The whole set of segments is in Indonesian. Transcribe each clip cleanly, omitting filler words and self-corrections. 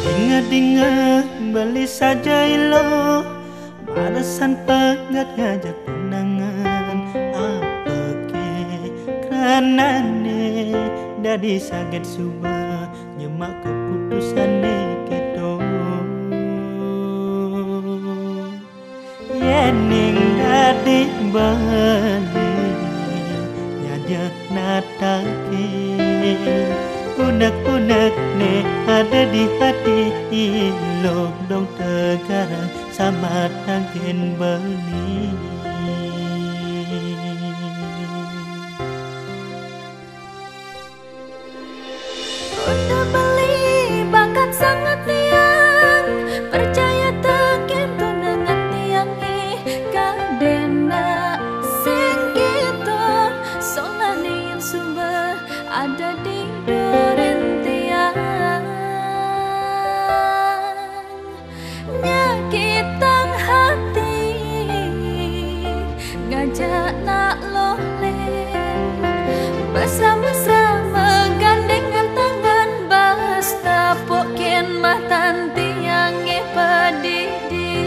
Ingat-ingat beli saja ilo, balasan pengat ngajak tenangan. Apa ke karenane dari sakit suba nyemak keputusane keto. Yening dadi bali nyadya natake, unek-unek ne ada di hati ilok dong tegarang sama tangkin beli. Udah beli bakat sangat tiang, percaya tekin tunangan tiang kadena sing gitu solane yang sumber ada di duren tiang nyakitang hati ngajak nak lolen bersama-sama gandengan tangan bas tapokin matan tiang pedidi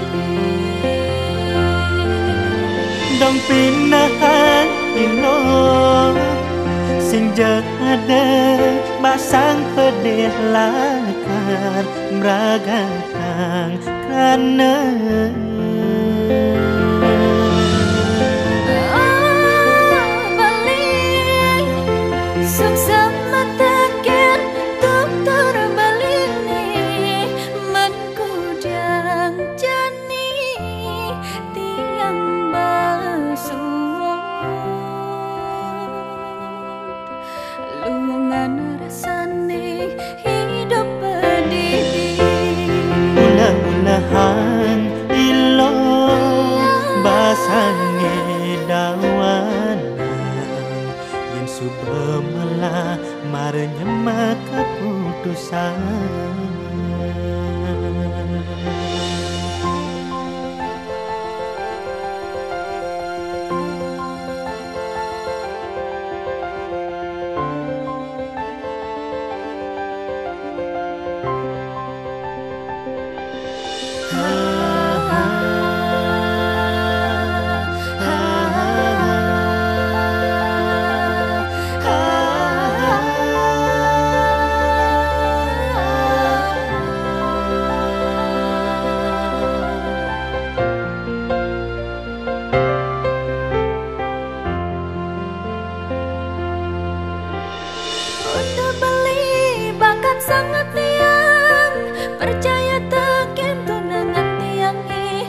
Dong pinahan ilo sing ada basang pedih lakar meragatang karena sama tekan dokter balini menkudang jani tiang basuh luangan rasane hidup pedih ulah-ulahan ilo basange dawan yang suba malah marnya keputusan. Udah beli bakat sangat tiang, percaya tekin tunangan tiang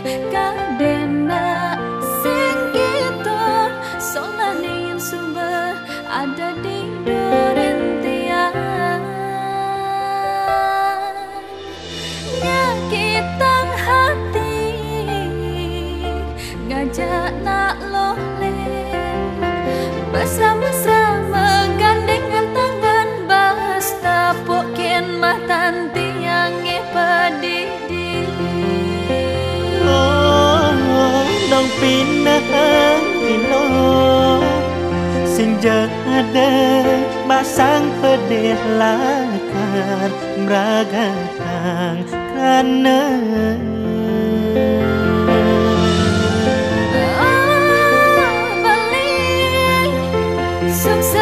kadena sing gitu solane yang sumber ada di duren tiang nyakitang hati ngajak nak lolen bersama-sama gandengan tangan bas tapokin matan tiang pedidi Dong pinahan ilo sing ada basang pedih lakar meragatang karena balik sukses